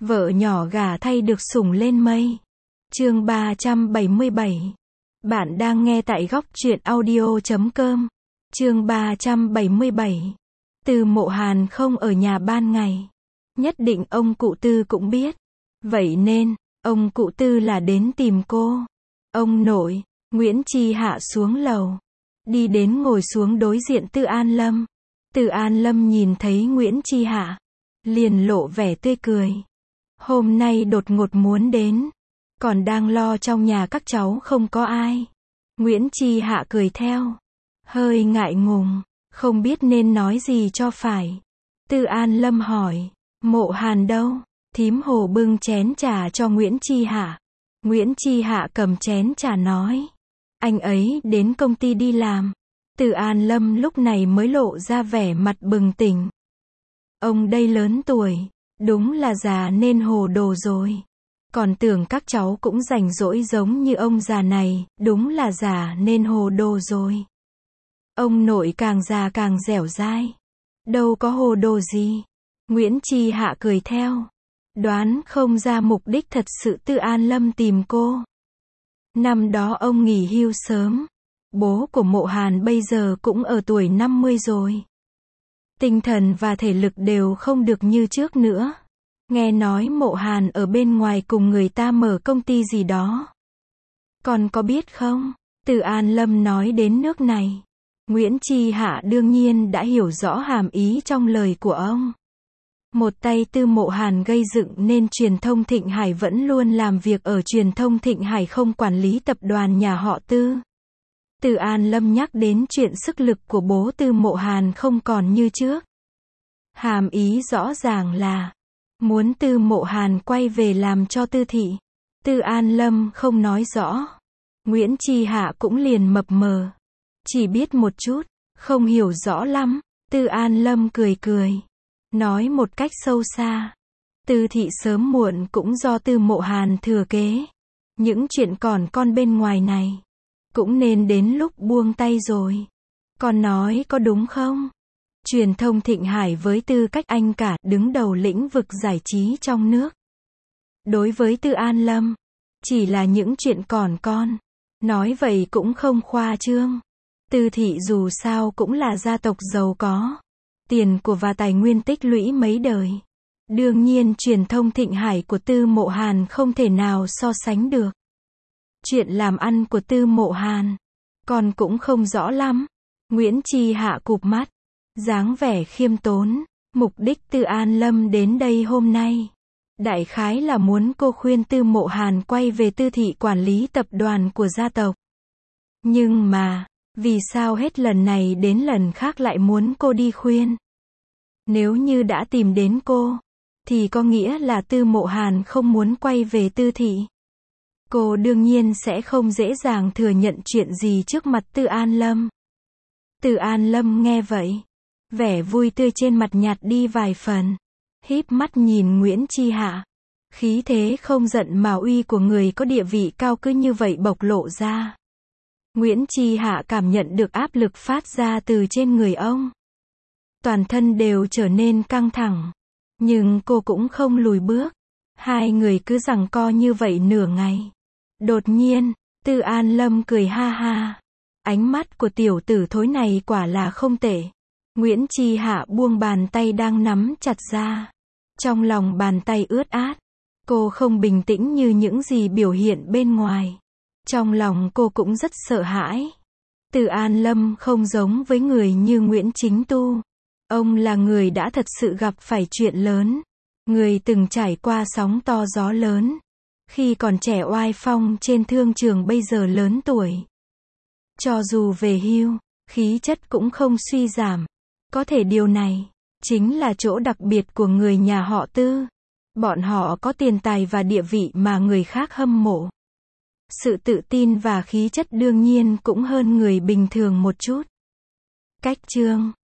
Vợ nhỏ gả thay được sủng lên mây. Chương 377. Bạn đang nghe tại góc truyện audio.com. Chương 377. Tư Mộ Hàn không ở nhà ban ngày. Nhất định ông cụ Tư cũng biết. Vậy nên, ông cụ Tư là đến tìm cô. Ông nội, Nguyễn Chi Hạ xuống lầu. Đi đến ngồi xuống đối diện Tư An Lâm. Tư An Lâm nhìn thấy Nguyễn Chi Hạ. Liền lộ vẻ tươi cười. Hôm nay đột ngột muốn đến. Còn đang lo trong nhà các cháu không có ai. Nguyễn Chi Hạ cười theo. Hơi ngại ngùng, không biết nên nói gì cho phải. Tư An Lâm hỏi. Mộ Hàn đâu? Thím Hồ bưng chén trà cho Nguyễn Chi Hạ. Nguyễn Chi Hạ cầm chén trà nói. Anh ấy đến công ty đi làm. Tư An Lâm lúc này mới lộ ra vẻ mặt bừng tỉnh. Ông đây lớn tuổi, đúng là già nên hồ đồ rồi. Còn tưởng các cháu cũng rảnh rỗi giống như ông già này, đúng là già nên hồ đồ rồi. Ông nội càng già càng dẻo dai. Đâu có hồ đồ gì. Nguyễn Chi Hạ cười theo. Đoán không ra mục đích thật sự Tư An Lâm tìm cô. Năm đó ông nghỉ hưu sớm. Bố của Mộ Hàn bây giờ cũng ở tuổi 50 rồi. Tinh thần và thể lực đều không được như trước nữa. Nghe nói Mộ Hàn ở bên ngoài cùng người ta mở công ty gì đó. Còn có biết không? Tư An Lâm nói đến nước này. Nguyễn Chi Hạ đương nhiên đã hiểu rõ hàm ý trong lời của ông. Một tay Tư Mộ Hàn gây dựng nên Truyền thông Thịnh Hải vẫn luôn làm việc ở Truyền thông Thịnh Hải không quản lý tập đoàn nhà họ Tư. Tư An Lâm nhắc đến chuyện sức lực của bố Tư Mộ Hàn không còn như trước. Hàm ý rõ ràng là muốn Tư Mộ Hàn quay về làm cho Tư thị. Tư An Lâm không nói rõ. Nguyễn Chi Hạ cũng liền mập mờ. Chỉ biết một chút, không hiểu rõ lắm. Tư An Lâm cười cười. Nói một cách sâu xa. Tư thị sớm muộn cũng do Tư Mộ Hàn thừa kế. Những chuyện còn con bên ngoài này. Cũng nên đến lúc buông tay rồi. Con nói có đúng không? Truyền thông Thịnh Hải với tư cách anh cả đứng đầu lĩnh vực giải trí trong nước. Đối với Tư An Lâm, chỉ là những chuyện còn con. Nói vậy cũng không khoa trương. Tư thị dù sao cũng là gia tộc giàu có. Tiền của và tài nguyên tích lũy mấy đời. Đương nhiên Truyền thông Thịnh Hải của Tư Mộ Hàn không thể nào so sánh được. Chuyện làm ăn của Tư Mộ Hàn, con cũng không rõ lắm. Nguyễn Chi Hạ cụp mắt, dáng vẻ khiêm tốn. Mục đích Tư An Lâm đến đây hôm nay, đại khái là muốn cô khuyên Tư Mộ Hàn quay về Tư thị quản lý tập đoàn của gia tộc. Nhưng mà, vì sao hết lần này đến lần khác lại muốn cô đi khuyên? Nếu như đã tìm đến cô, thì có nghĩa là Tư Mộ Hàn không muốn quay về Tư thị. Cô đương nhiên sẽ không dễ dàng thừa nhận chuyện gì trước mặt Tư An Lâm. Tư An Lâm nghe vậy, vẻ vui tươi trên mặt nhạt đi vài phần. Híp mắt nhìn Nguyễn Chi Hạ. Khí thế không giận mà uy của người có địa vị cao cứ như vậy bộc lộ ra. Nguyễn Chi Hạ cảm nhận được áp lực phát ra từ trên người ông. Toàn thân đều trở nên căng thẳng. Nhưng cô cũng không lùi bước. Hai người cứ giằng co như vậy nửa ngày. Đột nhiên, Tư An Lâm cười ha ha. Ánh mắt của tiểu tử thối này quả là không tệ. Nguyễn Chi Hạ buông bàn tay đang nắm chặt ra. Trong lòng bàn tay ướt át. Cô không bình tĩnh như những gì biểu hiện bên ngoài. Trong lòng cô cũng rất sợ hãi. Tư An Lâm không giống với người như Nguyễn Chính Tu. Ông là người đã thật sự gặp phải chuyện lớn. Người từng trải qua sóng to gió lớn. Khi còn trẻ oai phong trên thương trường bây giờ lớn tuổi. Cho dù về hưu, khí chất cũng không suy giảm. Có thể điều này, chính là chỗ đặc biệt của người nhà họ Tư. Bọn họ có tiền tài và địa vị mà người khác hâm mộ. Sự tự tin và khí chất đương nhiên cũng hơn người bình thường một chút. Cách chương